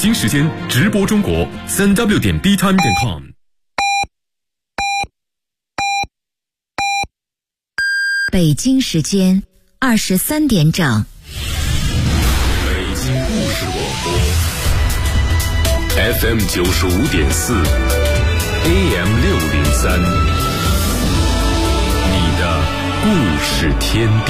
京时间直播中国3w.btime.com。 北京时间23点整。 北京故事广播 FM 95.4 AM 603，你的故事天地。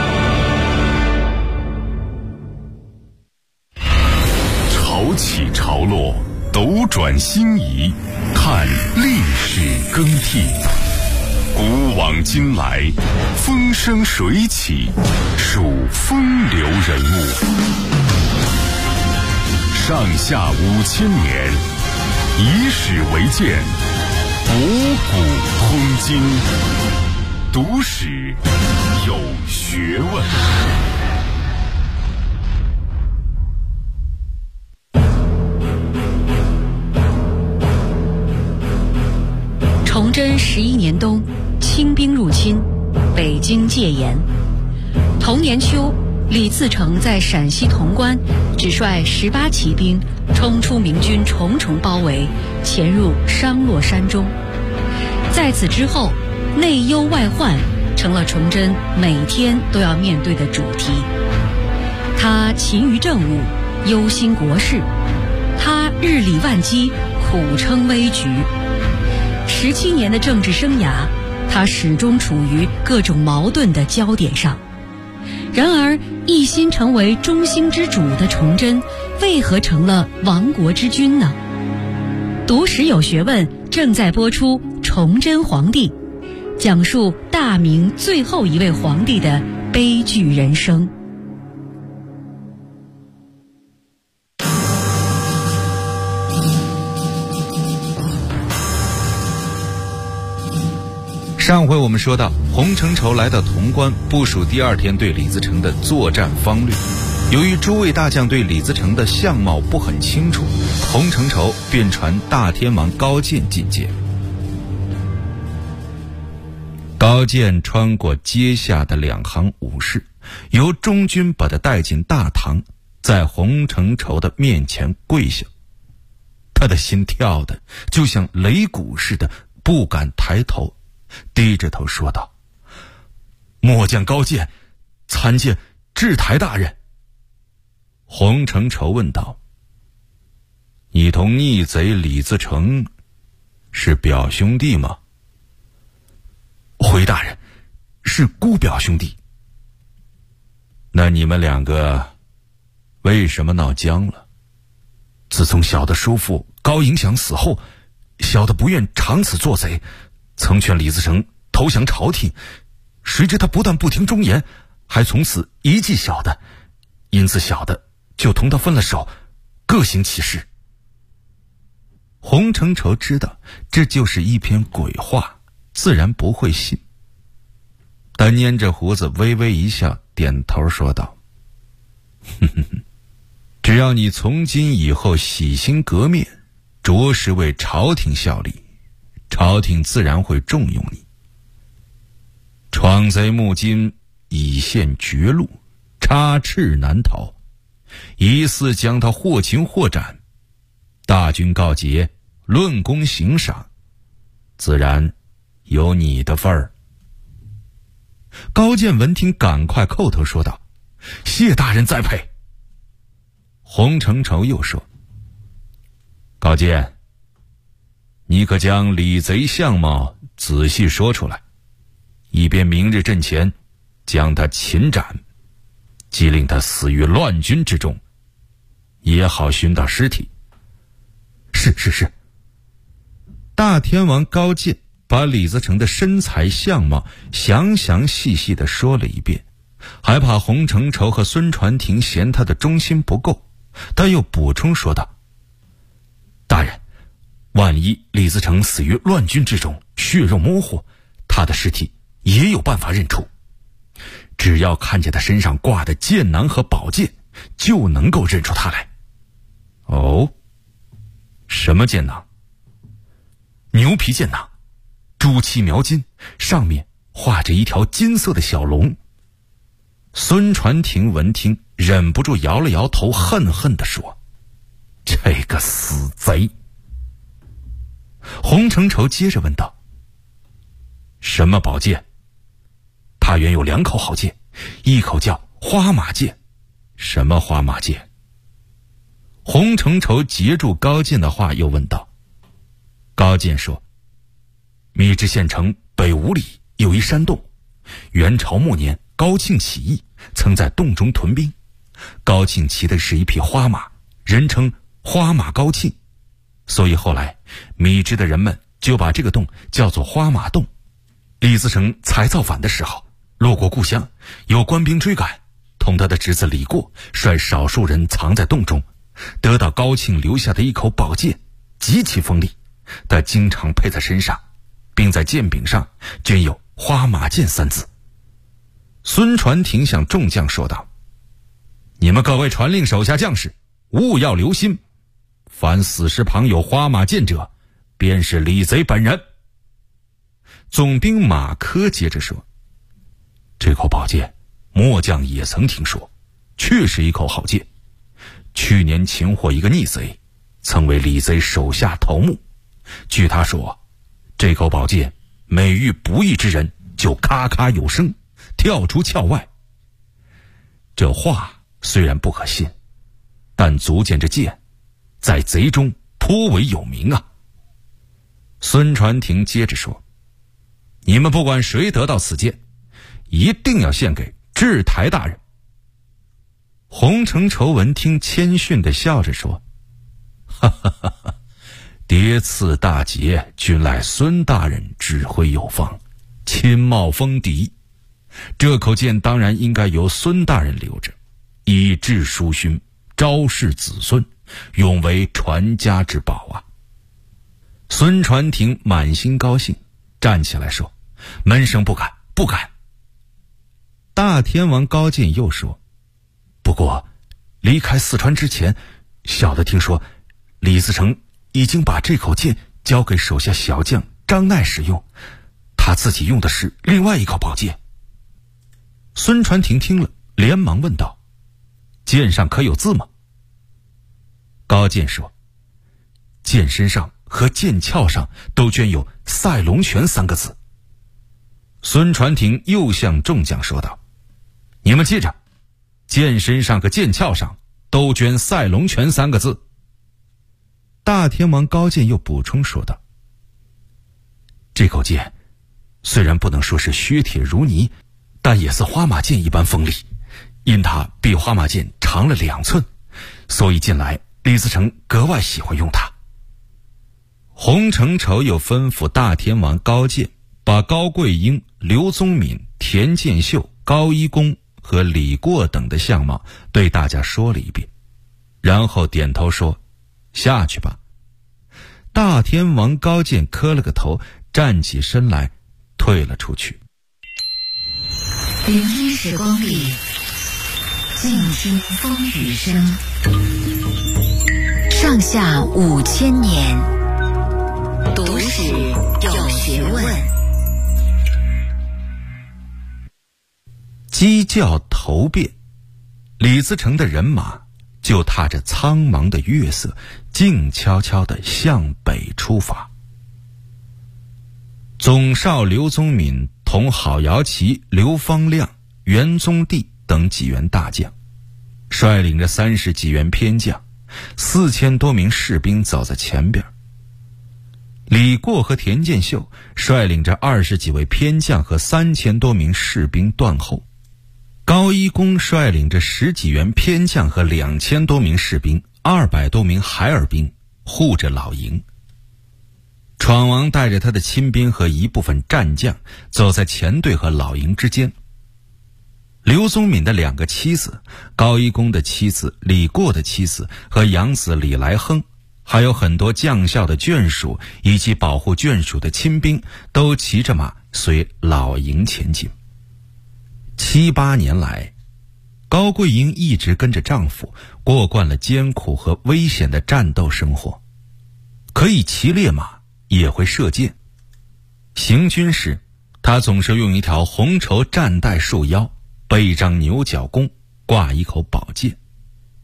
潮起潮落，斗转星移，看历史更替。古往今来，风生水起，数风流人物。上下5000年，以史为鉴，博古通今，读史有学问。 崇祯11年冬，清兵入侵，北京戒严。同年秋，李自成在陕西潼关只率18骑兵冲出明军重重包围，潜入商洛山中。在此之后，内忧外患成了崇祯每天都要面对的主题。他勤于政务，忧心国事，他日理万机，苦撑危局。17年的政治生涯，他始终处于各种矛盾的焦点上。然而，一心成为中兴之主的崇祯，为何成了亡国之君呢？读史有学问正在播出《崇祯皇帝》，讲述大明最后一位皇帝的悲剧人生。 上回我们说到，洪承畴来到潼关，部署第2天对李自成的作战方略。由于诸位大将对李自成的相貌不很清楚，洪承畴便传大天王高渐觐见。高渐穿过阶下的2行武士，由中军把他带进大堂，在洪承畴的面前跪下。他的心跳的就像擂鼓似的，不敢抬头，低着头说道：“末将高渐参见制台大人。”洪承畴问道：“你同逆贼李自成是表兄弟吗？”“回大人，是姑表兄弟。”“那你们2个为什么闹僵了？”“自从小的叔父高迎祥死后，小的不愿长此做贼，曾劝李自成投降朝廷，谁知他不但不听忠言，还从此遗弃小的，因此小的就同他分了手，各行其事。”洪承畴知道这就是一篇鬼话，自然不会信。他拈着胡子微微一笑，点头说道：“只要你从今以后洗心革面，着实为朝廷效力，朝廷自然会重用你。闯贼募金，以陷绝路，插翅难逃，疑似将他或擒或斩，大军告捷，论功行赏，自然有你的份儿。”高渐闻听，赶快叩头说道：“谢大人栽培。”洪承畴又说：“高渐，你可将李贼相貌仔细说出来，以便明日阵前将他擒斩，即令他死于乱军之中，也好寻到尸体。”“是。”大天王高渐把李自成的身材相貌详细细地说了一遍，还怕洪承畴和孙传庭嫌他的忠心不够，他又补充说道：“大人，万一李自成死于乱军之中，血肉模糊，他的尸体也有办法认出。只要看见他身上挂的剑囊和宝剑，就能够认出他来。”“哦，什么剑囊？”“牛皮剑囊，朱漆描金，上面画着一条金色的小龙。”孙传庭闻听，忍不住摇了摇头，恨恨地说：“ 这个死贼！洪承畴接着问道：什么宝剑？他原有2口好剑，一口叫花马剑。什么花马剑？洪承畴截住高渐的话，又问道。高渐说：密支县城北5里有一山洞，元朝末年高庆起义，曾在洞中屯兵。高庆骑的是一匹花马，人称花马高庆，所以后来密支的人们就把这个洞叫做花马洞。李自成才造反的时候，路过故乡，有官兵追赶，同他的侄子李过率少数人藏在洞中，得到高庆留下的一口宝剑，极其锋利，他经常佩在身上，并在剑柄上均有花马剑3字。孙传庭向众将说道：你们各位传令手下将士，务要留心，凡死尸旁有花马剑者，便是李贼本人。总兵马科接着说：这口宝剑末将也曾听说，确是一口好剑。去年擒获一个逆贼，曾为李贼手下头目。据他说，这口宝剑每遇不义之人，就咔咔有声，跳出鞘外。这话虽然不可信，但足见这剑在贼中颇为有名啊。孙传庭接着说：你们不管谁得到此剑，一定要献给制台大人。洪承畴闻听，谦逊地笑着说：哈哈哈哈，迭次大捷，均赖孙大人指挥有方，亲冒锋敌。这口剑当然应该由孙大人留着，以致书勋，昭示子孙，永为传家之宝啊。孙传庭满心高兴，站起来说：门生不敢，不敢。大天王高渐又说：不过离开四川之前，小的听说李自成已经把这口剑交给手下小将张爱使用，他自己用的是另外一口宝剑。孙传庭听了，连忙问道：剑上可有字吗？高渐说：剑身上和剑鞘上都镌有赛龙拳3个字。孙传庭又向众将说道：你们记着，剑身上和剑鞘上都镌赛龙拳3个字。大天王高渐又补充说道：这口剑虽然不能说是削铁如泥，但也似花马剑一般锋利，因它比花马剑长了2寸，所以近来李自成格外喜欢用它。洪承畴又吩咐大天王高渐把高贵英、刘宗敏、田建秀、高一公和李过等的相貌对大家说了一遍，然后点头说：下去吧。大天王高渐磕了个头，站起身来退了出去。 聆听时光里，静听风雨声。上下5000年，读史有学问。 鸡叫头遍，李自成的人马就踏着苍茫的月色，静悄悄地向北出发。总少刘宗敏同郝瑶琪、刘方亮、袁宗帝等几员大将，率领着30几员偏将，4000多名士兵走在前边。李过和田建秀率领着20几位偏将和3000多名士兵断后。高一公率领着10几员偏将和2000多名士兵，200多名海尔兵护着老营。闯王带着他的亲兵和一部分战将走在前队和老营之间。刘宗敏的2个妻子，高一公的妻子、李过的妻子和养子李来亨，还有很多将校的眷属以及保护眷属的亲兵，都骑着马随老营前进。7、8年来，高贵英一直跟着丈夫过惯了艰苦和危险的战斗生活，可以骑烈马，也会射箭。行军时，她总是用一条红绸战带束腰，背一张牛角弓，挂一口宝剑。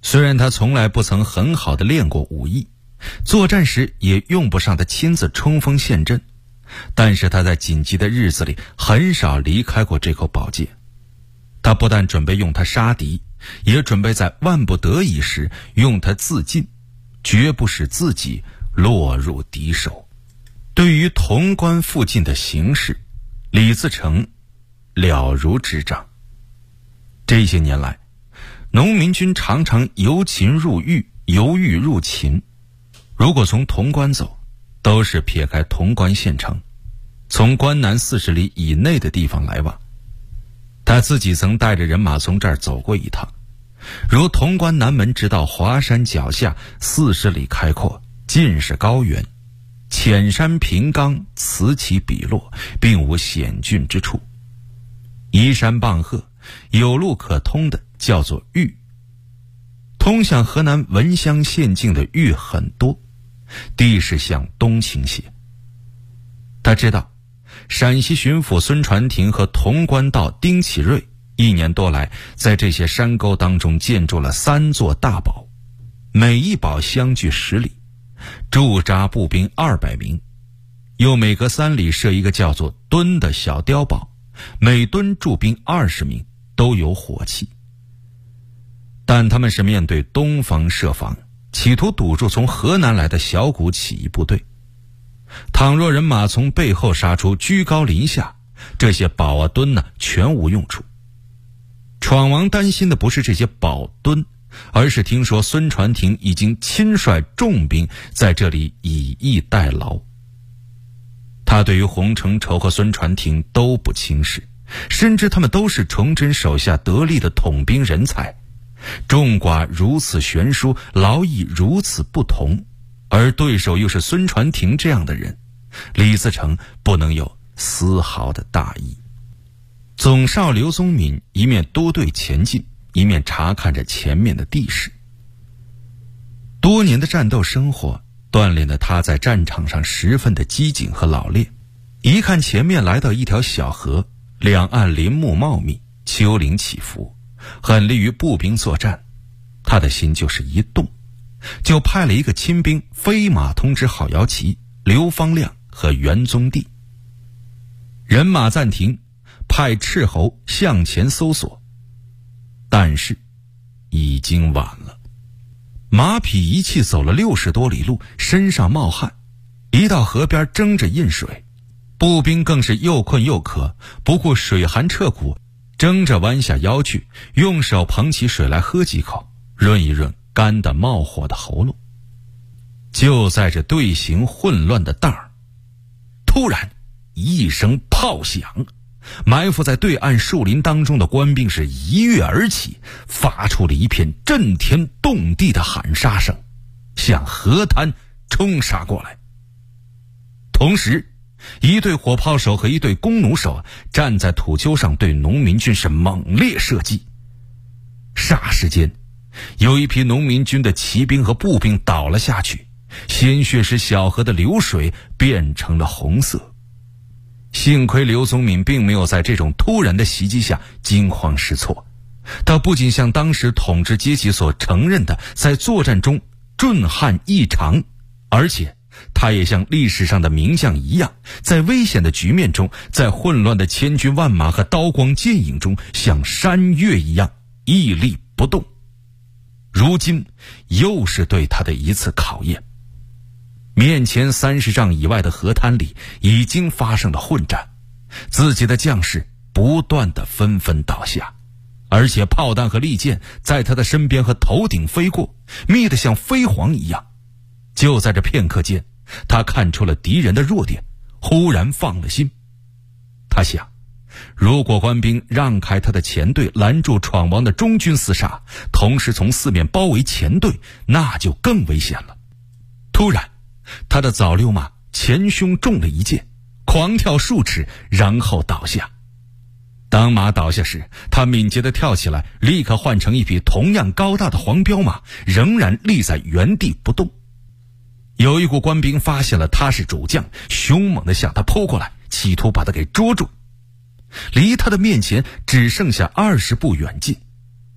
虽然他从来不曾很好的练过武艺，作战时也用不上他亲自冲锋陷阵，但是他在紧急的日子里很少离开过这口宝剑。他不但准备用它杀敌，也准备在万不得已时用它自尽，绝不使自己落入敌手。对于潼关附近的形势，李自成了如指掌。这些年来，农民军常常由秦入豫，由豫入秦。如果从潼关走，都是撇开潼关县城，从关南40里以内的地方来往。他自己曾带着人马从这儿走过一趟，如潼关南门直到华山脚下40里开阔，尽是高原，浅山平冈，此起彼落，并无险峻之处。依山傍壑，有路可通的叫做豫。通向河南文乡县境的豫很多，地势向东倾斜。他知道陕西巡抚孙传庭和潼关道丁启瑞1年多来在这些山沟当中建筑了3座大堡，每一堡相距10里，驻扎步兵200名，又每隔3里设一个叫做墩的小碉堡，每墩驻兵20名，都有火器。但他们是面对东方设防，企图堵住从河南来的小股起义部队。倘若人马从背后杀出，居高临下，这些堡啊墩呢全无用处。闯王担心的不是这些堡墩，而是听说孙传庭已经亲率重兵在这里以逸待劳。他对于洪承畴和孙传庭都不轻视，深知他们都是崇祯手下得力的统兵人才，众寡如此悬殊，劳役如此不同，而对手又是孙传庭这样的人，李自成不能有丝毫的大意。总少刘宗敏一面督队前进，一面查看着前面的地势。多年的战斗生活锻炼了他在战场上十分的机警和老练。一看前面来到一条小河，两岸林木茂密，丘陵起伏，很利于步兵作战，他的心就是一动，就派了一个亲兵飞马通知郝瑶琪、刘方亮和袁宗弼。人马暂停，派斥候向前搜索，但是已经晚了。马匹一气走了60多里路，身上冒汗，一到河边争着饮水，步兵更是又困又渴，不顾水寒彻骨，争着弯下腰去，用手捧起水来喝几口，润一润干得冒火的喉咙。就在这队形混乱的当儿，突然一声炮响，埋伏在对岸树林当中的官兵是一跃而起，发出了一片震天动地的喊杀声，向河滩冲杀过来。同时一队火炮手和一队弓弩手站在土丘上，对农民军是猛烈射击。霎时间，有一批农民军的骑兵和步兵倒了下去，鲜血使小河的流水变成了红色。幸亏刘宗敏并没有在这种突然的袭击下惊慌失措，他不仅像当时统治阶级所承认的在作战中震撼异常，而且他也像历史上的名将一样，在危险的局面中，在混乱的千军万马和刀光剑影中，像山岳一样屹立不动。如今又是对他的一次考验。面前30丈以外的河滩里已经发生了混战，自己的将士不断地纷纷倒下，而且炮弹和利箭在他的身边和头顶飞过，密得像飞蝗一样。就在这片刻间，他看出了敌人的弱点，忽然放了心。他想，如果官兵让开他的前队，拦住闯王的中军厮杀，同时从四面包围前队，那就更危险了。突然他的早溜马前胸中了一箭，狂跳数尺，然后倒下。当马倒下时，他敏捷地跳起来，立刻换成一匹同样高大的黄骠马，仍然立在原地不动。有一股官兵发现了他是主将，凶猛地向他扑过来，企图把他给捉住。离他的面前只剩下20步远近。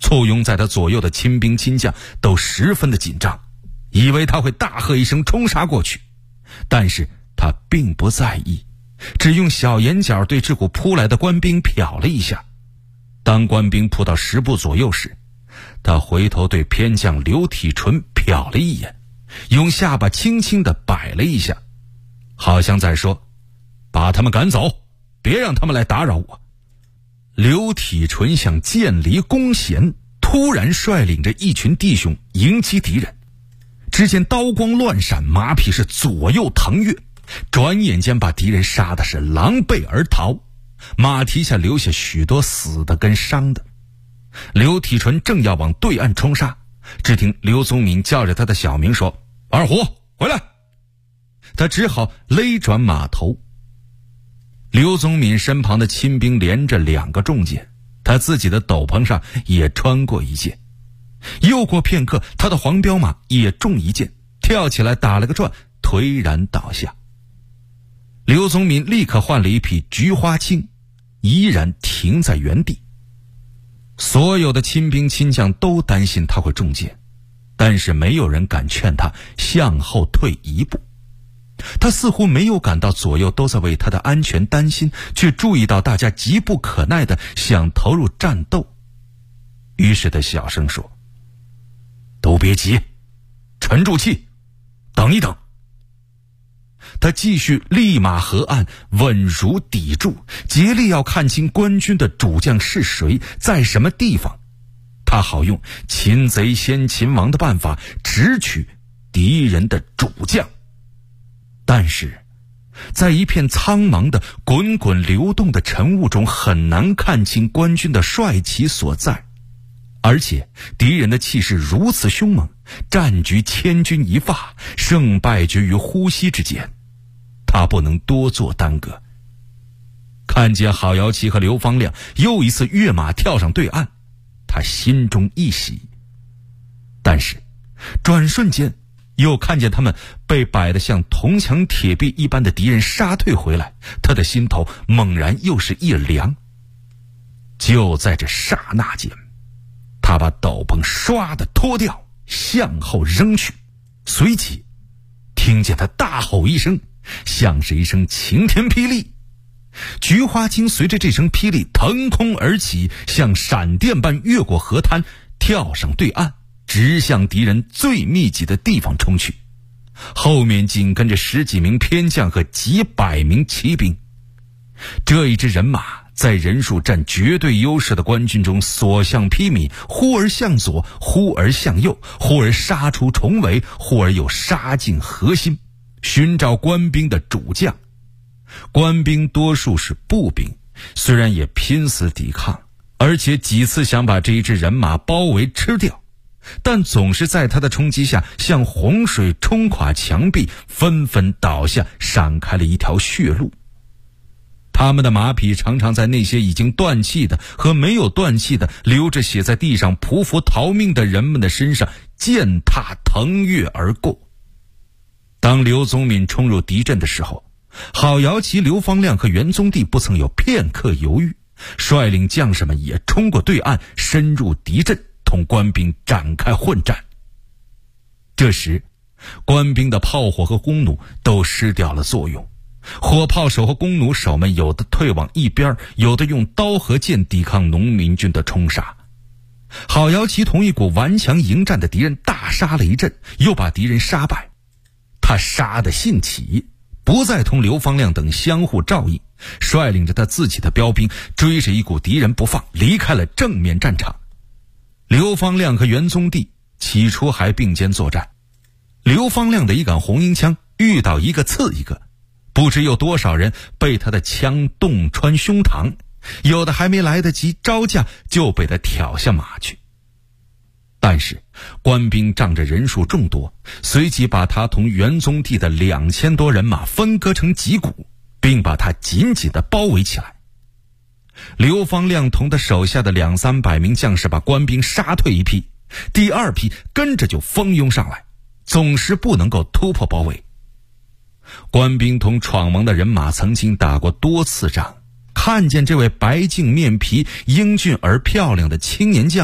簇拥在他左右的亲兵亲将都十分的紧张，以为他会大喝一声冲杀过去，但是他并不在意，只用小眼角对这股扑来的官兵瞟了一下。当官兵扑到10步左右时，他回头对偏将刘体纯瞟了一眼，用下巴轻轻地摆了一下，好像在说：把他们赶走，别让他们来打扰我。刘体纯像箭离弓弦，突然率领着一群弟兄迎击敌人。只见刀光乱闪，马匹是左右腾跃，转眼间把敌人杀的是狼狈而逃，马蹄下留下许多死的跟伤的。刘体纯正要往对岸冲杀，只听刘宗敏叫着他的小名说：二虎，回来！他只好勒转马头。刘宗敏身旁的亲兵连着2个重箭，他自己的斗篷上也穿过一箭。又过片刻，他的黄骠马也中一箭，跳起来打了个转，颓然倒下。刘宗敏立刻换了一匹菊花青，依然停在原地。所有的亲兵亲将都担心他会中箭，但是没有人敢劝他向后退一步。他似乎没有感到左右都在为他的安全担心，却注意到大家急不可耐地想投入战斗。于是他小声说：都别急，沉住气，等一等。他继续立马河岸，稳如砥柱，竭力要看清官军的主将是谁，在什么地方，他好用擒贼先擒王的办法直取敌人的主将。但是在一片苍茫的滚滚流动的晨雾中，很难看清官军的帅旗所在，而且敌人的气势如此凶猛，战局千钧一发，胜败决于呼吸之间，他不能多做耽搁。看见郝瑶琪和刘方亮又一次跃马跳上对岸，他心中一喜，但是转瞬间又看见他们被摆得像铜墙铁壁一般的敌人杀退回来，他的心头猛然又是一凉。就在这刹那间，他把斗篷唰地脱掉，向后扔去，随即听见他大吼一声，像是一声晴天霹雳。菊花青随着这声霹雳腾空而起，像闪电般越过河滩，跳上对岸，直向敌人最密集的地方冲去。后面紧跟着10几名偏将和几百名骑兵。这一支人马在人数占绝对优势的官军中所向披靡，忽而向左，忽而向右，忽而杀出重围，忽而又杀进核心，寻找官兵的主将。官兵多数是步兵，虽然也拼死抵抗，而且几次想把这一支人马包围吃掉，但总是在他的冲击下像洪水冲垮墙壁，纷纷倒下，闪开了一条血路。他们的马匹常常在那些已经断气的和没有断气的流着血在地上匍匐逃命的人们的身上践踏腾跃而过。当刘宗敏冲入敌阵的时候，郝瑶琪、刘方亮和袁宗帝不曾有片刻犹豫，率领将士们也冲过对岸，深入敌阵，同官兵展开混战。这时官兵的炮火和弓弩都失掉了作用，火炮手和弓弩手们有的退往一边，有的用刀和剑抵抗农民军的冲杀。郝瑶琪同一股顽强迎战的敌人大杀了一阵，又把敌人杀败。他杀得兴起，不再同刘方亮等相互照应，率领着他自己的标兵追着一股敌人不放，离开了正面战场。刘方亮和袁宗帝起初还并肩作战，刘方亮的一杆红缨枪遇到一个刺一个，不知有多少人被他的枪洞穿胸膛，有的还没来得及招架就被他挑下马去。但是官兵仗着人数众多，随即把他同袁宗帝的2000多人马分割成几股，并把他紧紧地包围起来。刘方亮同他手下的200-300名将士把官兵杀退一批，第二批跟着就蜂拥上来，总是不能够突破包围。官兵同闯王的人马曾经打过多次仗，看见这位白净面皮、英俊而漂亮的青年将领，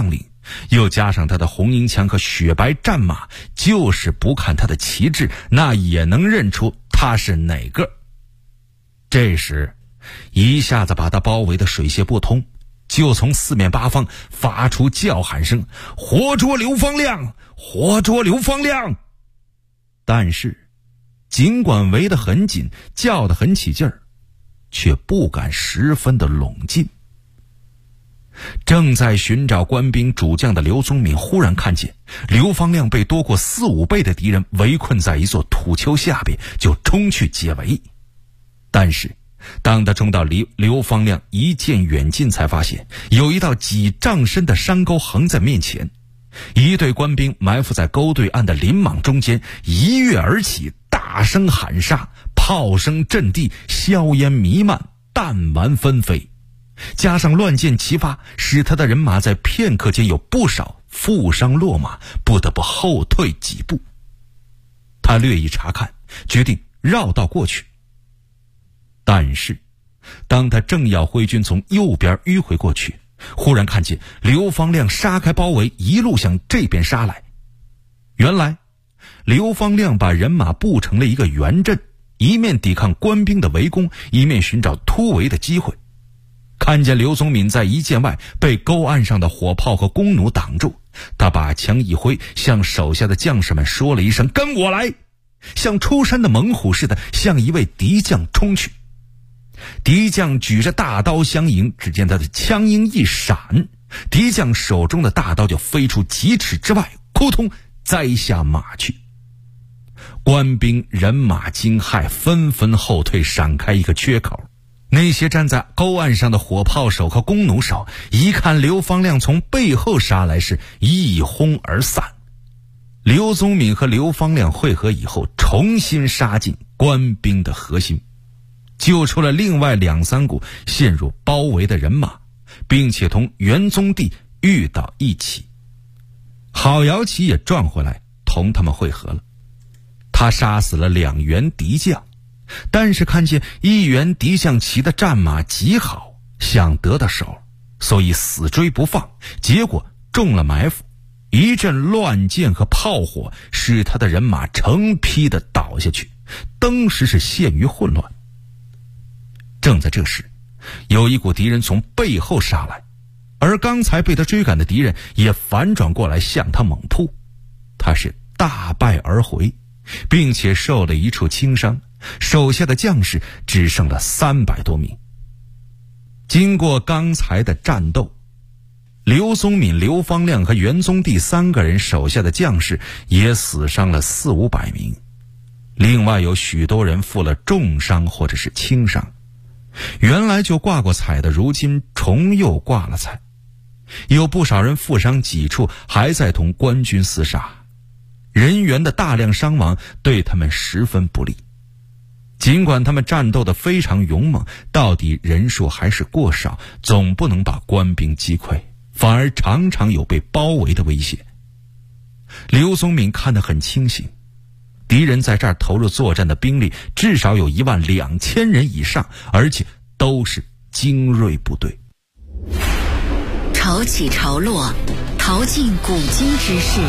又加上他的红缨枪和雪白战马，就是不看他的旗帜，那也能认出他是哪个。这时一下子把他包围的水泄不通，就从四面八方发出叫喊声：活捉刘方亮，活捉刘方亮！但是尽管围得很紧，叫得很起劲儿，却不敢十分的拢近。正在寻找官兵主将的刘宗敏忽然看见刘方亮被多过4-5倍的敌人围困在一座土丘下边，就冲去解围。但是当他冲到刘方亮一见远近，才发现有一道几丈深的山沟横在面前，一队官兵埋伏在沟对岸的林莽中间，一跃而起，大声喊杀，炮声震地，硝烟弥漫，弹丸纷飞，加上乱箭齐发，使他的人马在片刻间有不少负伤落马，不得不后退几步。他略一查看，决定绕道过去。但是当他正要挥军从右边迂回过去，忽然看见刘方亮杀开包围，一路向这边杀来。原来刘方亮把人马布成了一个圆阵，一面抵抗官兵的围攻，一面寻找突围的机会。看见刘宗敏在一箭外被沟岸上的火炮和弓弩挡住，他把枪一挥，向手下的将士们说了一声：跟我来！像出山的猛虎似的向一位敌将冲去。敌将举着大刀相迎，只见他的枪缨一闪，敌将手中的大刀就飞出几尺之外，扑通栽下马去。官兵人马惊骇，纷纷后退，闪开一个缺口。那些站在沟岸上的火炮手和弓弩手一看刘方亮从背后杀来，是一哄而散。刘宗敏和刘方亮会合以后，重新杀进官兵的核心，救出了另外2-3股陷入包围的人马，并且同元宗帝遇到一起。郝瑶琪也转回来同他们会合了。他杀死了2员敌将，但是看见1员敌将骑的战马极好，想得到手，所以死追不放，结果中了埋伏，一阵乱箭和炮火使他的人马成批的倒下去，当时是陷于混乱。正在这时，有一股敌人从背后杀来，而刚才被他追赶的敌人也反转过来向他猛扑，他是大败而回，并且受了一处轻伤，手下的将士只剩了300多名。经过刚才的战斗，刘宗敏、刘方亮和元宗帝3个人手下的将士也死伤了400-500名，另外有许多人负了重伤或者是轻伤。原来就挂过彩的，如今重又挂了彩，有不少人负伤几处，还在同官军厮杀，人员的大量伤亡对他们十分不利。尽管他们战斗得非常勇猛，到底人数还是过少，总不能把官兵击溃，反而常常有被包围的危险。刘宗敏看得很清醒，敌人在这儿投入作战的兵力至少有12000人以上，而且都是精锐部队。 潮起潮落，淘尽古今之事，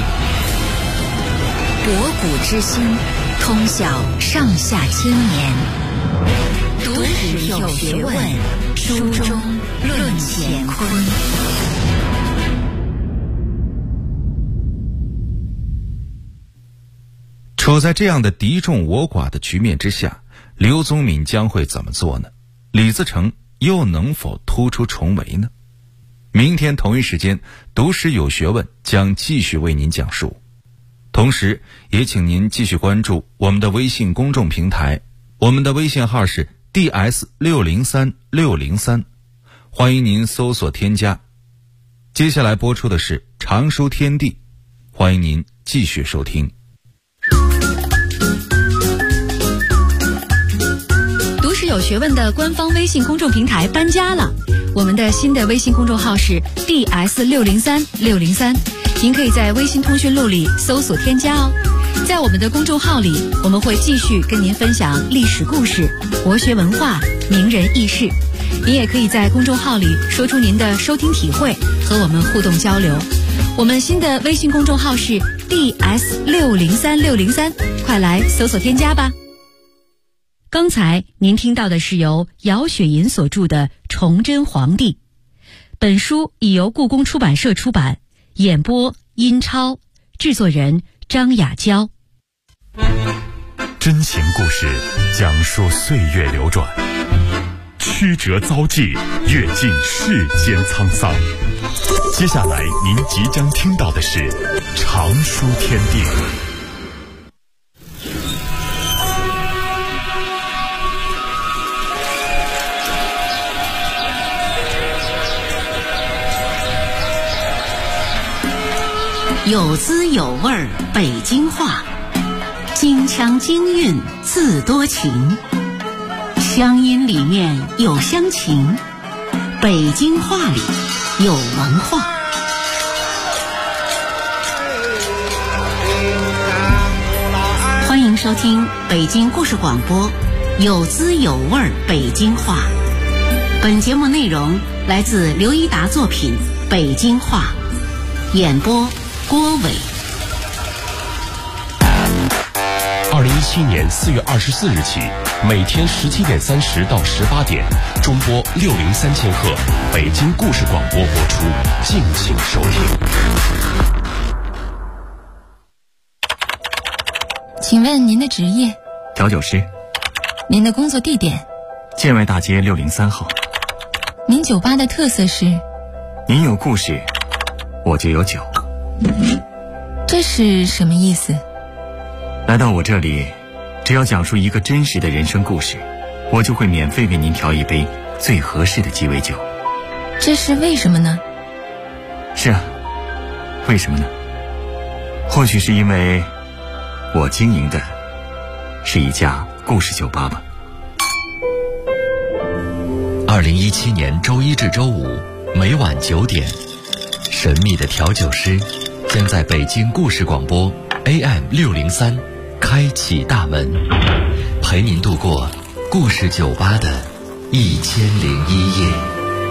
博古之今，通晓上下千年。读史有学问，书中论乾坤。 处在这样的敌众我寡的局面之下，刘宗敏将会怎么做呢？李自成又能否突出重围呢？明天同一时间，读史有学问将继续为您讲述。同时也请您继续关注我们的微信公众平台，我们的微信号是 DS603603，欢迎您搜索添加。接下来播出的是常书天地，欢迎您继续收听。 读史有学问的官方微信公众平台搬家了，我们的新的微信公众号是 DS603603，您可以在微信通讯录里搜索添加哦。在我们的公众号里，我们会继续跟您分享历史故事、国学文化、名人轶事。您也可以在公众号里说出您的收听体会，和我们互动交流。 我们新的微信公众号是 DS603603，快来搜索添加吧。刚才您听到的是由姚雪银所著的《崇祯皇帝》，本书已由故宫出版社出版，演播殷超，制作人张雅娇。 真情故事讲述岁月流转，曲折遭际，阅尽世间沧桑。接下来您即将听到的是常书天地。 有滋有味儿北京话，京腔京韵自多情，乡音里面有乡情，北京话里有文化。欢迎收听北京故事广播，有滋有味儿北京话。本节目内容来自刘一达作品《北京话》，演播郭伟。 2017年4月24日起，每天17点30到18点，中波603千赫，北京故事广播播出，敬请收听。 请问您的职业？ 调酒师。 您的工作地点？ 建外大街603号。 您酒吧的特色是？ 您有故事，我就有酒。 这是什么意思？ 来到我这里，只要讲述一个真实的人生故事，我就会免费为您调一杯最合适的鸡尾酒。 这是为什么呢？ 是啊，为什么呢？或许是因为我经营的是一家故事酒吧吧。 2017年周一至周五每晚9点，神秘的调酒师将在北京故事广播 AM603开启大门，陪您度过故事酒吧的1001夜。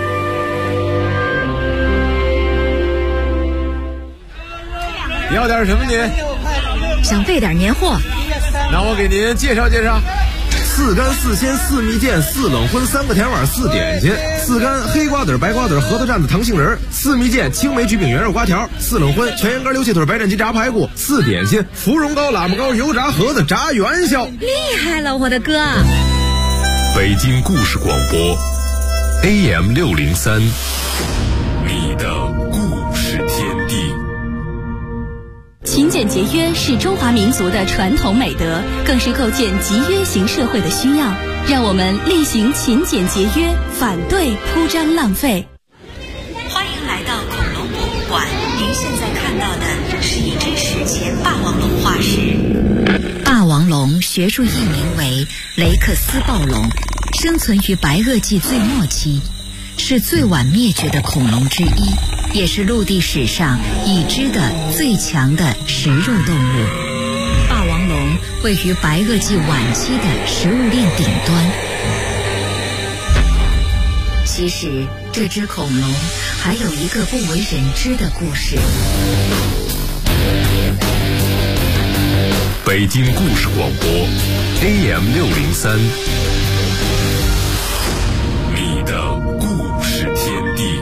你要点什么您？ 想备点年货。 那我给您介绍介绍。4干4鲜4蜜饯4冷荤3个甜碗4点心，4干黑瓜子白瓜子核桃蘸子糖杏仁，4蜜饯青梅焗饼圆肉瓜条，4冷荤全羊肝溜气腿白斩鸡炸排骨，4点心芙蓉糕喇叭糕油炸盒子炸元宵。 厉害了，我的哥！ 北京故事广播 AM603，你的故事天地。 勤俭节约是中华民族的传统美德，更是构建集约型社会的需要。让我们厉行勤俭节约，反对铺张浪费。 欢迎来到恐龙博物馆，您现在看到的是一只史前霸王龙化石。霸王龙学术译名为雷克斯暴龙，生存于白垩纪最末期，是最晚灭绝的恐龙之一，也是陆地史上已知的最强的食肉动物。霸王龙位于白垩纪晚期的食物链顶端。其实这只恐龙还有一个不为人知的故事。 北京故事广播 AM603，你的故事天地。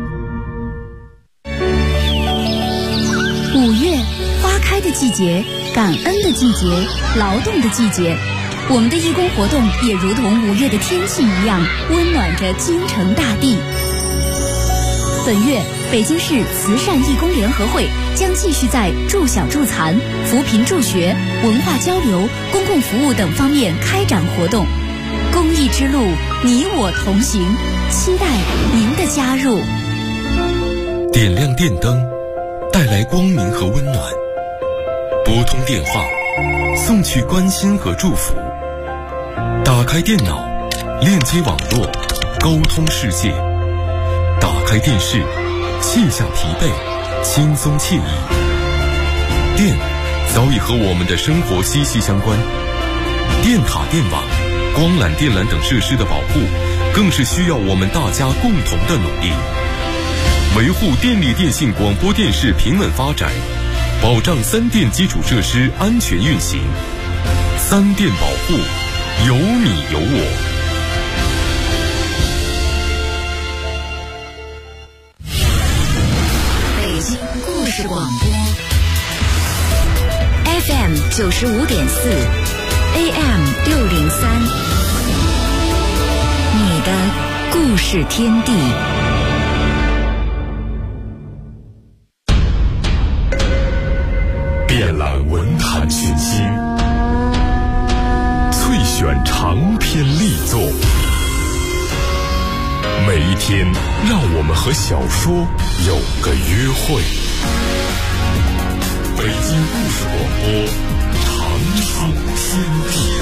5月，花开的季节，感恩的季节，劳动的季节。我们的义工活动也如同5月的天气一样，温暖着京城大地。本月，北京市慈善义工联合会将继续在助小助残、扶贫助学、文化交流、公共服务等方面开展活动。公益之路，你我同行，期待您的加入。 点亮电灯，带来光明和温暖；拨通电话，送去关心和祝福；打开电脑，链接网络，沟通世界；打开电视，卸下疲惫，轻松惬意。电早已和我们的生活息息相关，电塔、电网、光缆、电缆等设施的保护，更是需要我们大家共同的努力。 维护电力电信广播电视平稳发展，保障三电基础设施安全运行。三电保护，有你有我。 北京故事广播 FM 95.4 AM 603，你的故事天地。 遍览文坛群星，萃选长篇力作，每一天让我们和小说有个约会。北京故事广播，长寿天地。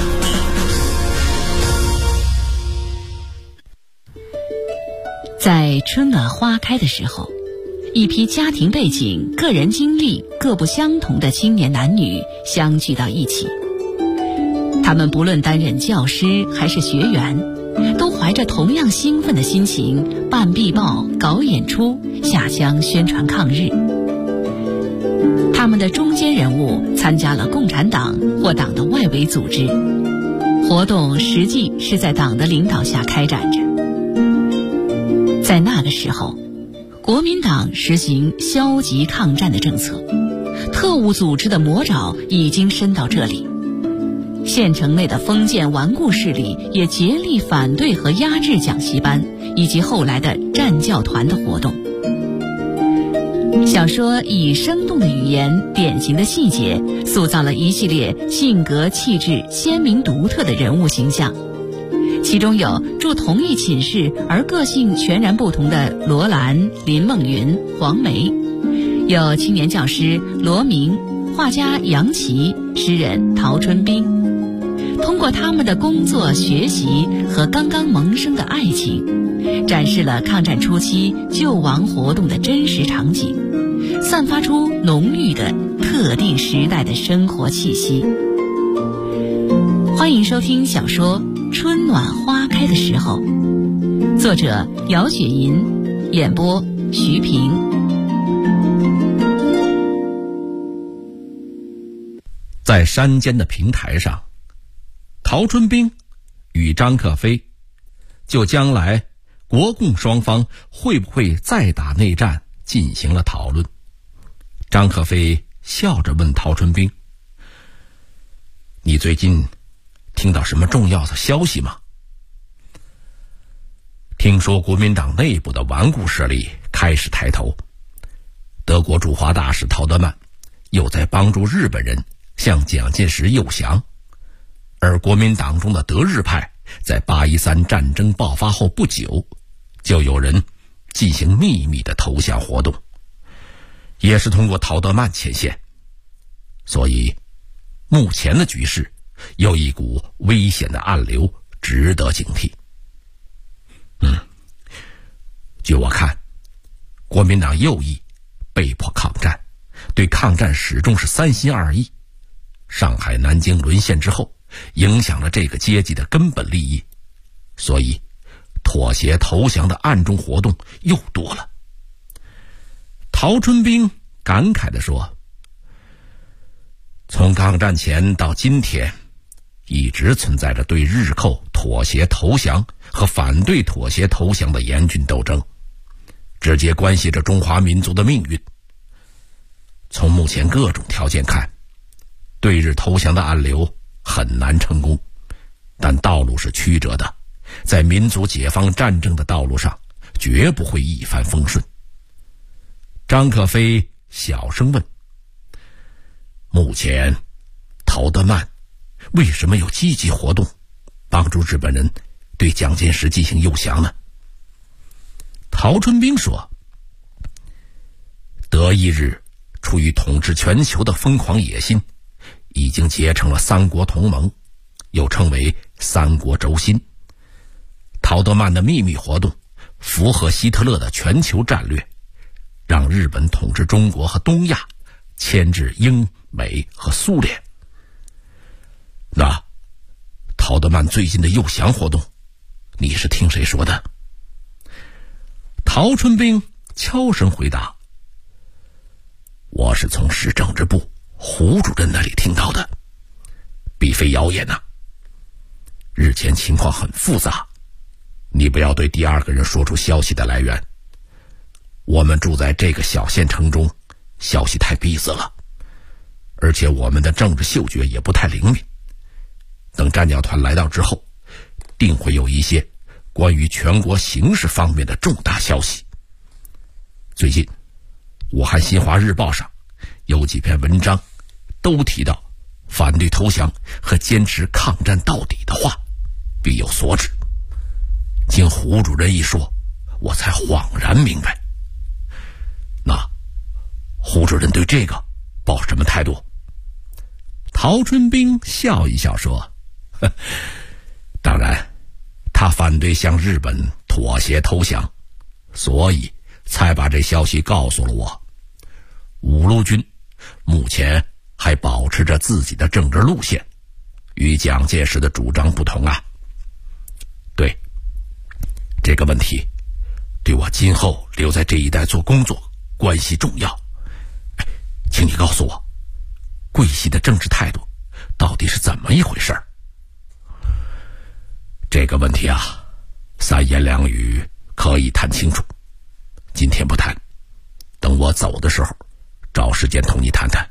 在春暖花开的时候，一批家庭背景、个人经历各不相同的青年男女相聚到一起。他们不论担任教师还是学员，都怀着同样兴奋的心情办壁报、搞演出、下乡宣传抗日。他们的中坚人物参加了共产党或党的外围组织，活动实际是在党的领导下开展着。在那个时候，国民党实行消极抗战的政策，特务组织的魔爪已经伸到这里。县城内的封建顽固势力也竭力反对和压制讲习班以及后来的战教团的活动。小说以生动的语言、典型的细节，塑造了一系列性格气质鲜明独特的人物形象。其中有住同一寝室而个性全然不同的罗兰、林梦云、黄梅，有青年教师罗明、画家杨琦、诗人陶春冰。通过他们的工作、学习和刚刚萌生的爱情，展示了抗战初期救亡活动的真实场景，散发出浓郁的特定时代的生活气息。欢迎收听小说《春暖花开的时候》，作者姚雪银，演播徐平。 在山间的平台上，陶春冰与张克飞就将来国共双方会不会再打内战进行了讨论。张克飞笑着问陶春冰：“你最近听到什么重要的消息吗？”听说国民党内部的顽固势力开始抬头，德国驻华大使陶德曼又在帮助日本人向蒋介石诱降，而国民党中的德日派在813战争爆发后不久，就有人进行秘密的投降活动，也是通过陶德曼牵线。所以目前的局势有一股危险的暗流，值得警惕。据我看，国民党右翼被迫抗战，对抗战始终是三心二意。上海、南京沦陷之后，影响了这个阶级的根本利益，所以妥协投降的暗中活动又多了。陶春冰感慨地说：“从抗战前到今天，一直存在着对日寇妥协投降和反对妥协投降的严峻斗争，直接关系着中华民族的命运。从目前各种条件看，对日投降的暗流很难成功，但道路是曲折的，在民族解放战争的道路上绝不会一帆风顺。”张克飞小声问：“目前陶德曼为什么有积极活动，帮助日本人对蒋介石进行诱降呢？”陶春冰说：“德意日出于统治全球的疯狂野心，已经结成了三国同盟，又称为三国轴心。陶德曼的秘密活动符合希特勒的全球战略，让日本统治中国和东亚，牵制英美和苏联。那陶德曼最近的诱降活动，你是听谁说的？”陶春冰悄声回答：“我是从市政治部胡主任那里听到的，并非谣言呐。日前情况很复杂，你不要对第二个人说出消息的来源。我们住在这个小县城中，消息太闭塞了，而且我们的政治嗅觉也不太灵敏。等战鸟团来到之后，定会有一些关于全国形势方面的重大消息。最近武汉新华日报上有几篇文章都提到反对投降和坚持抗战到底的话，必有所指。经胡主任一说，我才恍然明白。那胡主任对这个抱什么态度？”陶春兵笑一笑说：“当然，他反对向日本妥协投降，所以才把这消息告诉了我。五路军目前还保持着自己的政治路线，与蒋介石的主张不同啊。对，这个问题对我今后留在这一带做工作关系重要。请你告诉我，桂系的政治态度到底是怎么一回事？”这个问题啊，三言两语可以谈清楚，今天不谈，等我走的时候找时间同你谈谈。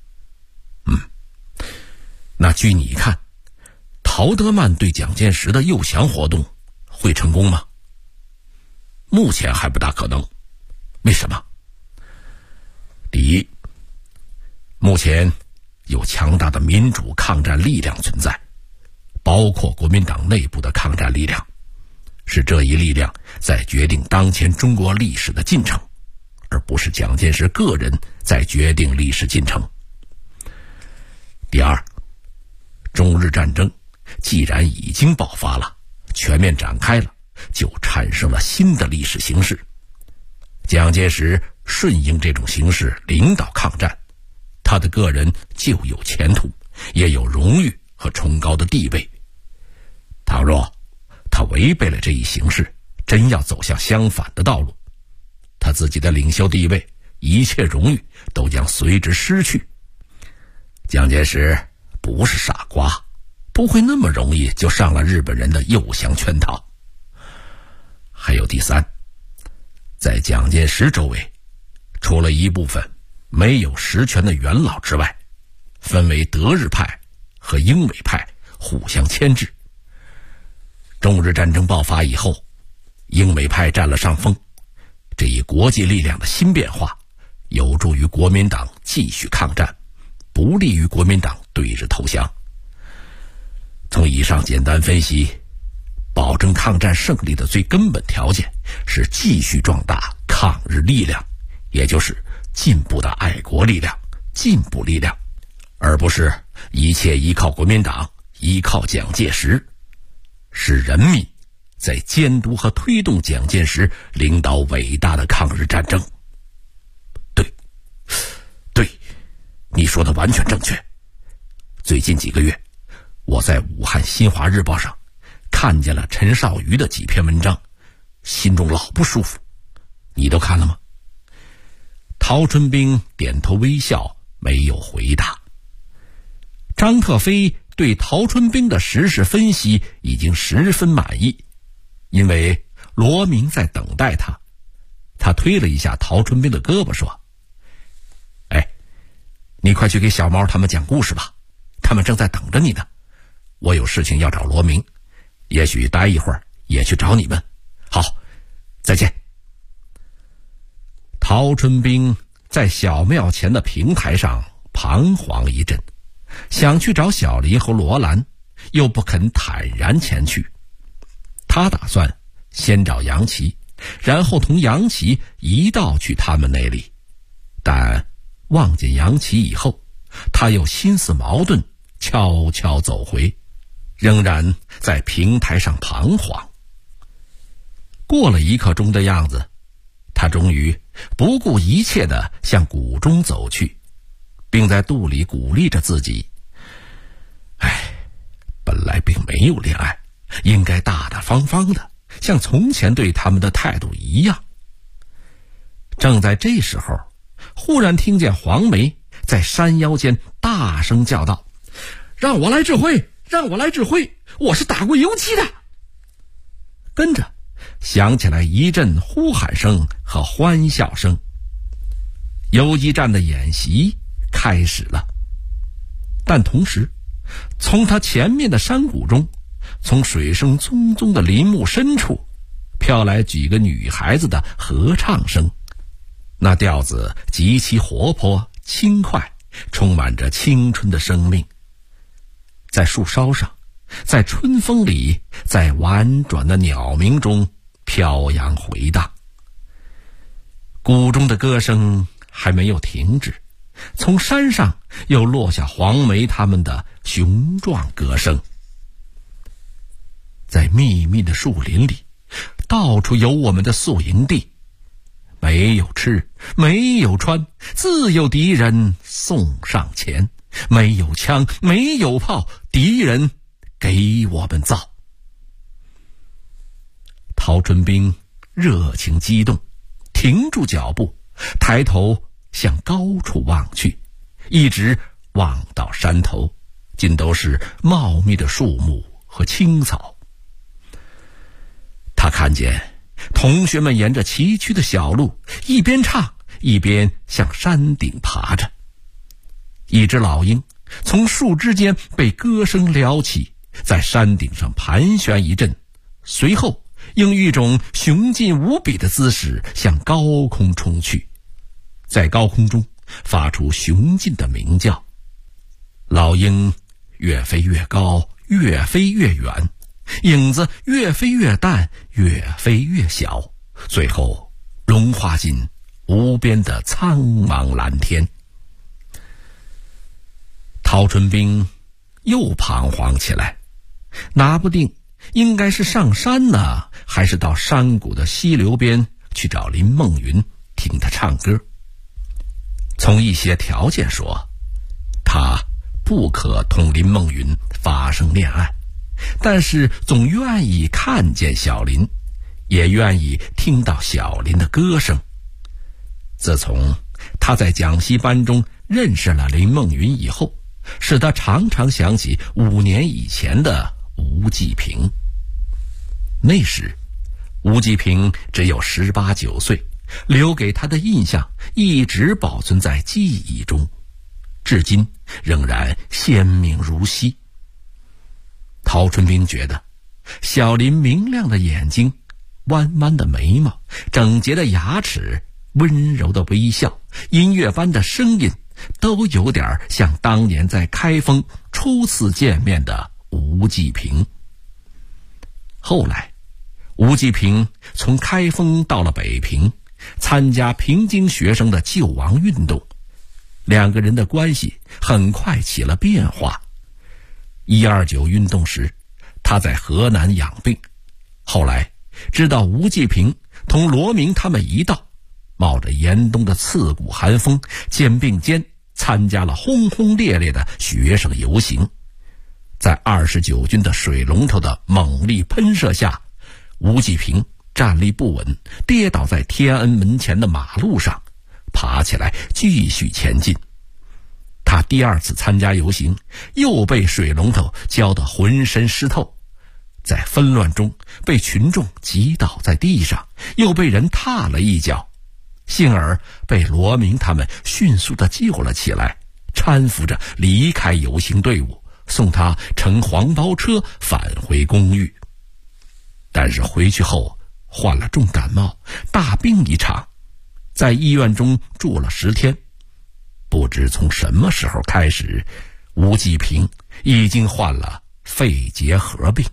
那据你看，陶德曼对蒋介石的诱降活动会成功吗？目前还不大可能。为什么？第一，目前有强大的民主抗战力量存在，包括国民党内部的抗战力量，是这一力量在决定当前中国历史的进程，而不是蒋介石个人在决定历史进程。第二，中日战争既然已经爆发了，全面展开了，就产生了新的历史形势。蒋介石顺应这种形势领导抗战，他的个人就有前途，也有荣誉和崇高的地位。倘若他违背了这一形势，真要走向相反的道路，他自己的领袖地位、一切荣誉都将随之失去。蒋介石不是傻瓜，不会那么容易就上了日本人的诱降圈套。还有第三，在蒋介石周围，除了一部分没有实权的元老之外，分为德日派和英美派互相牵制。中日战争爆发以后，英美派占了上风，这一国际力量的新变化有助于国民党继续抗战，不利于国民党对日投降。从以上简单分析，保证抗战胜利的最根本条件是继续壮大抗日力量，也就是进步的爱国力量、进步力量，而不是一切依靠国民党、依靠蒋介石，是人民在监督和推动蒋介石领导伟大的抗日战争。对，你说的完全正确。最近几个月，我在武汉新华日报上看见了陈少瑜的几篇文章，心中老不舒服。你都看了吗？陶春兵点头微笑，没有回答。张特飞对陶春兵的时事分析已经十分满意，因为罗明在等待他。他推了一下陶春兵的胳膊说：“你快去给小猫他们讲故事吧，他们正在等着你呢。我有事情要找罗明，也许待一会儿也去找你们。好，再见。”陶春兵在小庙前的平台上彷徨一阵，想去找小林和罗兰，又不肯坦然前去。他打算先找杨琦，然后同杨琦一道去他们那里。但望见杨琦以后，他又心思矛盾，悄悄走回，仍然在平台上彷徨。过了1刻钟的样子，他终于不顾一切地向谷中走去，并在肚里鼓励着自己：本来并没有恋爱，应该大大方方的，像从前对他们的态度一样。 正在这时候，忽然听见黄梅在山腰间大声叫道：“让我来指挥，让我来指挥，我是打过游击的。”跟着响起来一阵呼喊声和欢笑声。游击战的演习开始了，但同时从他前面的山谷中，从水声淙淙的林木深处飘来几个女孩子的合唱声，那调子极其活泼轻快，充满着青春的生命，在树梢上，在春风里，在婉转的鸟鸣中飘扬回荡。谷中的歌声还没有停止，从山上又落下黄梅他们的雄壮歌声。在密密的树林里，到处有我们的宿营地，没有吃，没有穿，自有敌人送上前，没有枪，没有炮，敌人给我们造。陶春兵热情激动，停住脚步，抬头向高处望去，一直望到山头，尽都是茂密的树木和青草。他看见同学们沿着崎岖的小路，一边唱一边向山顶爬着。一只老鹰从树枝间被歌声撩起，在山顶上盘旋一阵，随后用一种雄劲无比的姿势向高空冲去，在高空中发出雄劲的鸣叫。老鹰越飞越高，越飞越远，影子越飞越淡，越飞越小，最后融化进无边的苍茫蓝天。陶春兵又彷徨起来，拿不定应该是上山呢，还是到山谷的溪流边去找林梦云听他唱歌。从一些条件说，他不可同林梦云发生恋爱，但是总愿意看见小林，也愿意听到小林的歌声。自从他在讲习班中认识了林梦云以后，使他常常想起5年以前的吴继平。那时吴继平只有18、19岁，留给他的印象一直保存在记忆中，至今仍然鲜明如昔。陶春兵觉得小林明亮的眼睛，弯弯的眉毛，整洁的牙齿，温柔的微笑，音乐般的声音，都有点像当年在开封初次见面的吴继平。后来吴继平从开封到了北平，参加平津学生的救亡运动，两个人的关系很快起了变化。129运动时，他在河南养病，后来知道吴继平同罗明他们一道，冒着严冬的刺骨寒风，肩并肩参加了轰轰烈烈的学生游行。在29军的水龙头的猛力喷射下，吴继平站立不稳，跌倒在天安门前的马路上，爬起来继续前进。他第2次参加游行，又被水龙头浇得浑身湿透，在纷乱中被群众击倒在地上，又被人踏了一脚，幸而被罗明他们迅速地救了起来，搀扶着离开游行队伍，送他乘黄包车返回公寓。但是回去后患了重感冒，大病一场，在医院中住了10天。不知从什么时候开始，吴继平已经患了肺结核病。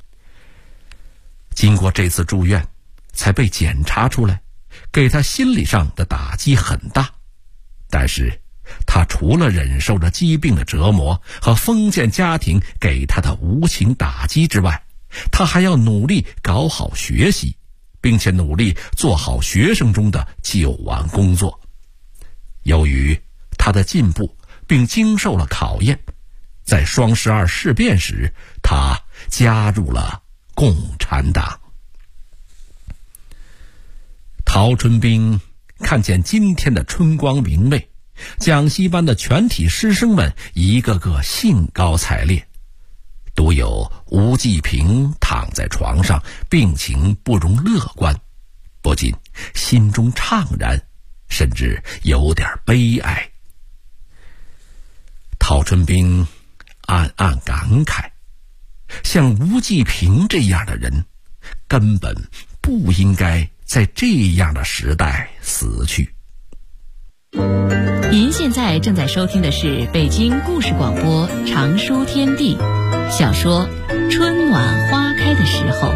经过这次住院，才被检查出来，给他心理上的打击很大。但是他除了忍受着疾病的折磨和封建家庭给他的无情打击之外，他还要努力搞好学习，并且努力做好学生中的救亡工作。由于他的进步并经受了考验，在双12事变时，他加入了共产党。陶春兵看见今天的春光明媚，讲习班的全体师生们一个个兴高采烈，独有吴继平躺在床上，病情不容乐观，不禁心中怅然，甚至有点悲哀。陶春冰暗暗感慨，像吴继平这样的人根本不应该在这样的时代死去。 您现在正在收听的是北京故事广播长书天地小说《春暖花开的时候》。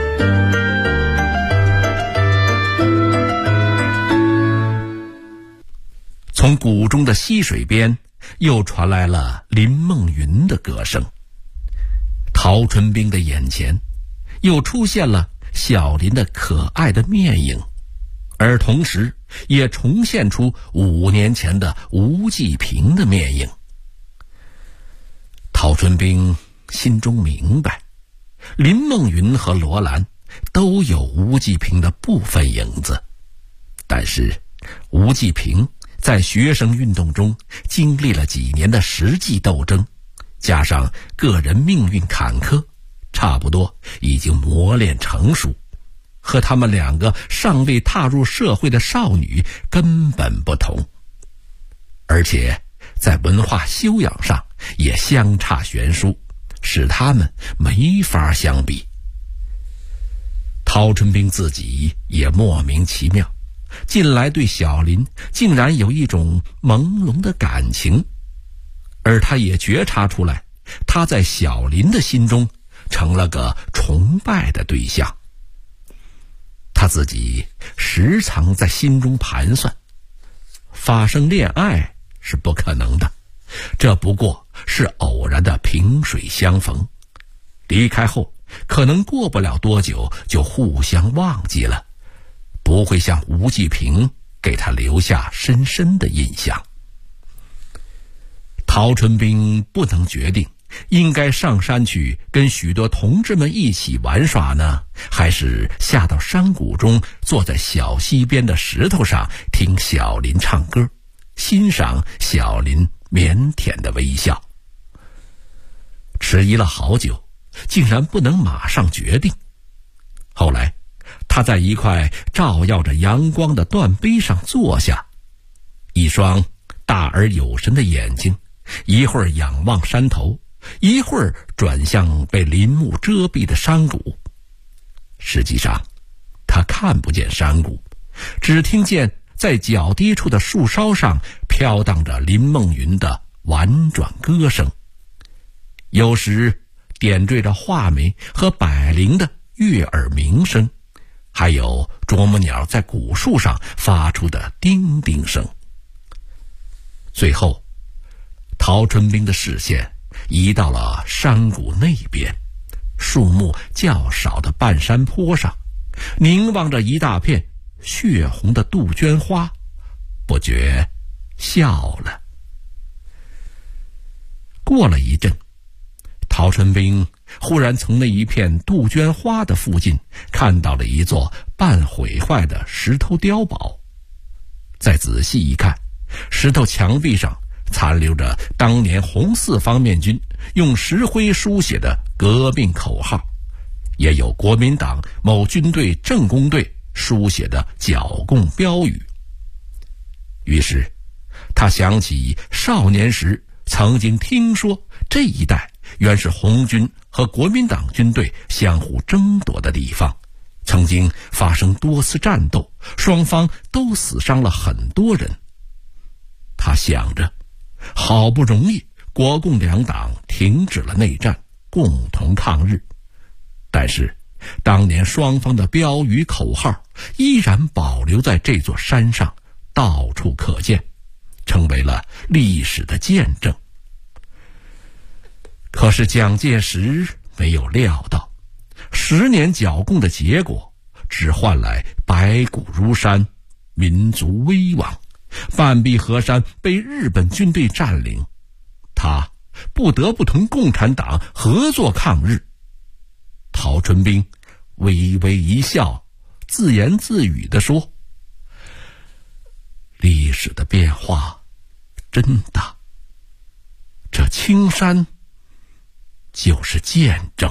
从谷中的溪水边又传来了林梦云的歌声，陶春冰的眼前又出现了小林的可爱的面影，而同时也重现出5年前的吴继平的面影。陶春冰心中明白，林梦云和罗兰都有吴继平的部分影子，但是吴继平在学生运动中经历了几年的实际斗争，加上个人命运坎坷，差不多已经磨练成熟，和他们2个尚未踏入社会的少女根本不同，而且在文化修养上也相差悬殊，使他们没法相比。陶春冰自己也莫名其妙，近来对小林竟然有一种朦胧的感情，而他也觉察出来，他在小林的心中成了个崇拜的对象。他自己时常在心中盘算，发生恋爱是不可能的，这不过是偶然的萍水相逢，离开后可能过不了多久就互相忘记了，不会像吴继平给他留下深深的印象。陶春冰不能决定应该上山去跟许多同志们一起玩耍呢，还是下到山谷中坐在小溪边的石头上听小林唱歌，欣赏小林腼腆的微笑。迟疑了好久，竟然不能马上决定。后来他在一块照耀着阳光的断碑上坐下，一双大而有神的眼睛一会儿仰望山头，一会儿转向被林木遮蔽的山谷。实际上他看不见山谷，只听见在脚低处的树梢上飘荡着林梦云的婉转歌声，有时点缀着画眉和百灵的悦耳鸣声，还有啄木鸟在古树上发出的叮叮声。最后陶春冰的视线移到了山谷那边，树木较少的半山坡上，凝望着一大片血红的杜鹃花，不觉笑了。过了一阵，陶春冰忽然从那一片杜鹃花的附近看到了一座半毁坏的石头碉堡。再仔细一看，石头墙壁上残留着当年红四方面军用石灰书写的革命口号，也有国民党某军队政工队书写的剿共标语。于是他想起少年时曾经听说这一带原是红军和国民党军队相互争夺的地方，曾经发生多次战斗，双方都死伤了很多人。他想着，好不容易国共两党停止了内战，共同抗日，但是当年双方的标语口号依然保留在这座山上，到处可见，成为了历史的见证。可是蒋介石没有料到，10年剿共的结果只换来白骨如山，民族危亡，半壁河山被日本军队占领，他不得不同共产党合作抗日。陶春冰微微一笑，自言自语地说： 历史的变化真大，这青山就是见证。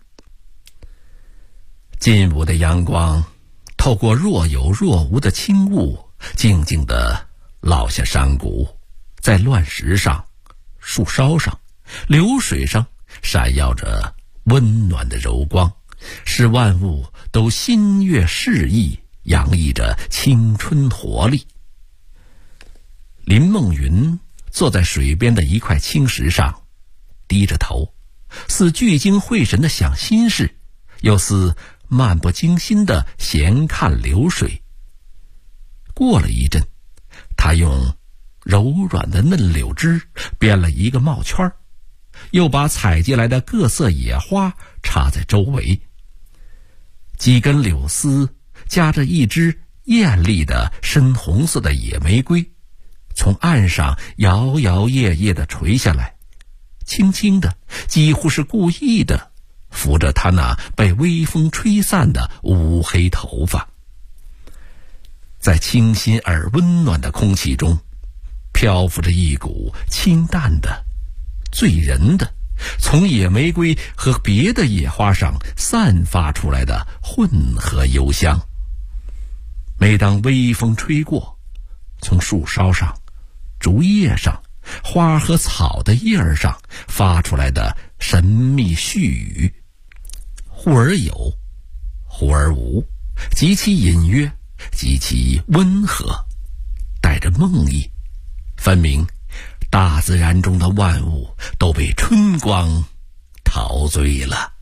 近午的阳光透过若有若无的轻雾，静静地落下山谷，在乱石上、树梢上、流水上闪耀着温暖的柔光，使万物都心悦适意，洋溢着青春活力。林梦云坐在水边的一块青石上，低着头，似聚精会神地想心事，又似漫不经心地闲看流水。过了一阵，他用柔软的嫩柳枝编了一个帽圈，又把采集来的各色野花插在周围。几根柳丝夹着一支艳丽的深红色的野玫瑰，从岸上摇摇曳曳地垂下来，轻轻的，几乎是故意的，拂着他那被微风吹散的乌黑头发。在清新而温暖的空气中，漂浮着一股清淡的、醉人的，从野玫瑰和别的野花上散发出来的混合幽香。每当微风吹过，从树梢上、竹叶上、花和草的叶儿上发出来的神秘絮语，忽而有，忽而无，极其隐约，极其温和，带着梦意，分明大自然中的万物都被春光陶醉了。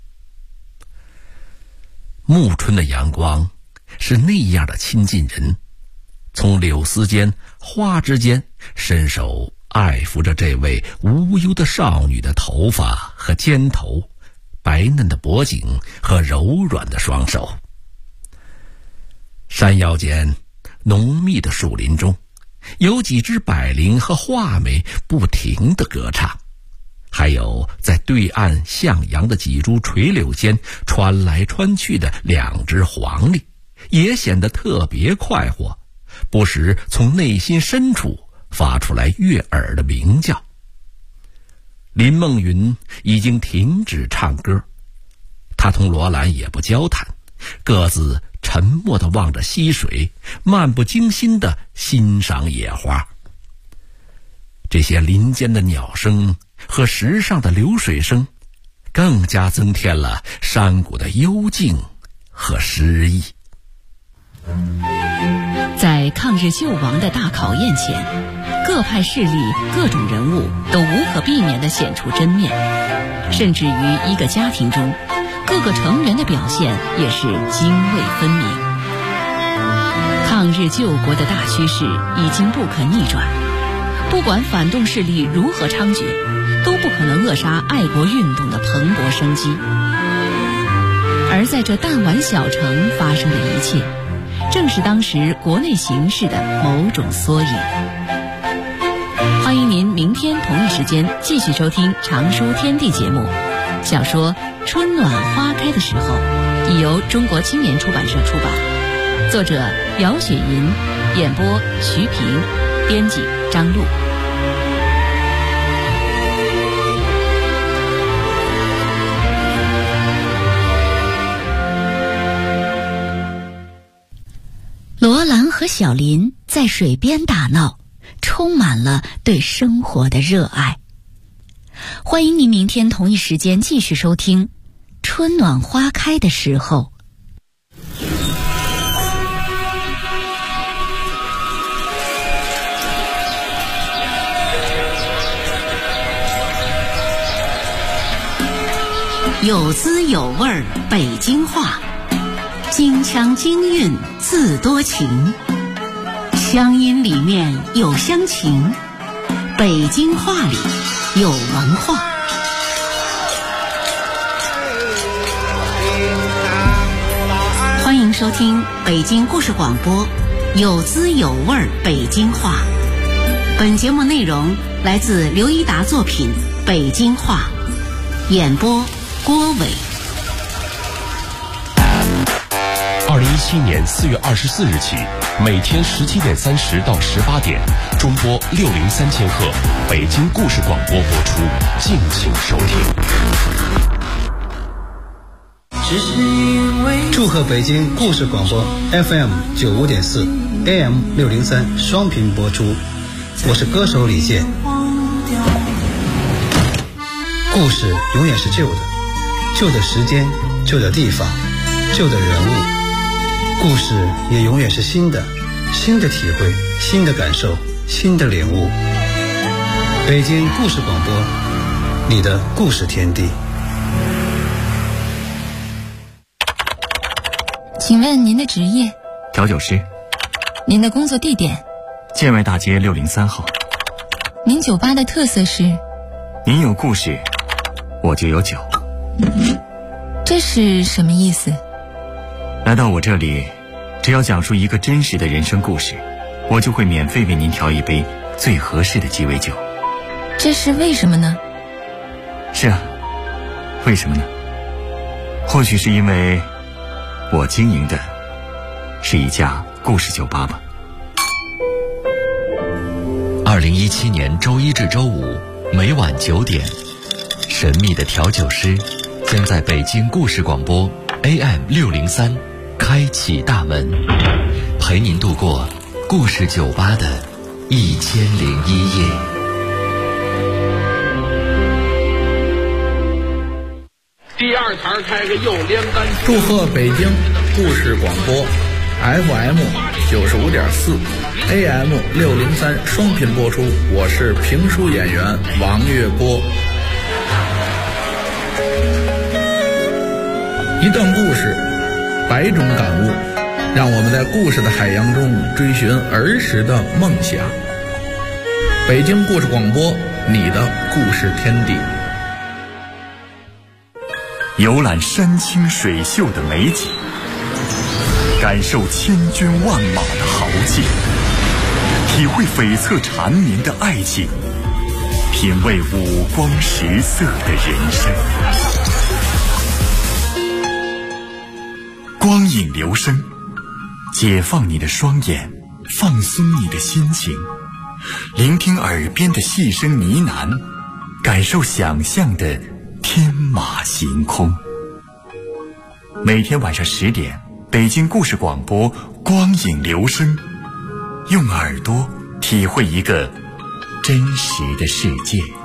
暮春的阳光是那样的亲近人，从柳丝间、花之间，伸手爱抚着这位无忧的少女的头发和肩头，白嫩的脖颈和柔软的双手。山腰间浓密的树林中，有几只百灵和画眉不停地歌唱，还有在对岸向阳的几株垂柳间穿来穿去的两只黄鹂，也显得特别快活，不时从内心深处发出来悦耳的鸣叫。林梦云已经停止唱歌，他同罗兰也不交谈，各自沉默地望着溪水，漫不经心地欣赏野花。这些林间的鸟声和石上的流水声，更加增添了山谷的幽静和诗意。 在抗日救亡的大考验前，各派势力、各种人物都无可避免地显出真面，甚至于一个家庭中，各个成员的表现也是泾渭分明。抗日救国的大趋势已经不可逆转，不管反动势力如何猖獗，都不可能扼杀爱国运动的蓬勃生机。而在这弹丸小城发生的一切，正是当时国内形势的某种缩影。欢迎您明天同一时间继续收听《常书天地》节目。小说《春暖花开的时候》已由中国青年出版社出版，作者姚雪银，演播徐平，编辑张璐。 罗兰和小林在水边打闹，充满了对生活的热爱。欢迎您明天同一时间继续收听《春暖花开的时候》。 有滋有味儿北京话，京腔京韵自多情，乡音里面有乡情，北京话里有文化。欢迎收听北京故事广播，有滋有味儿北京话。本节目内容来自刘一达作品《北京话》，演播郭伟。 2017 2017年4月24日起，每天17点30到18点，中波603千赫北京故事广播播出，敬请收听。 祝贺北京故事广播 FM 95.4 AM 603双频播出，我是歌手李健。故事永远是旧的，旧的时间，旧的地方，旧的人物。故事也永远是新的，新的体会，新的感受，新的领悟。北京故事广播，你的故事天地。 请问您的职业？ 调酒师。 您的工作地点？ 建外大街603号。 您酒吧的特色是？ 您有故事，我就有酒。 这是什么意思？ 来到我这里，只要讲述一个真实的人生故事，我就会免费为您调一杯最合适的鸡尾酒。 这是为什么呢？ 是啊，为什么呢？或许是因为我经营的是一家故事酒吧吧。 2017年周一至周五每晚9点，神秘的调酒师将在北京故事广播 AM 603开启大门，陪您度过故事酒吧的1001夜。 第二台开个右连杆。 祝贺北京故事广播 FM 95.4 AM 603双频播出，我是评书演员王月波。一段故事，百种感悟，让我们在故事的海洋中追寻儿时的梦想。北京故事广播，你的故事天地。 游览山清水秀的美景，感受千军万马的豪劲，体会悱恻缠绵的爱情，品味五光十色的人生。光影留声，解放你的双眼，放松你的心情，聆听耳边的细声呢喃，感受想象的天马行空。每天晚上10点，北京故事广播光影留声，用耳朵体会一个真实的世界。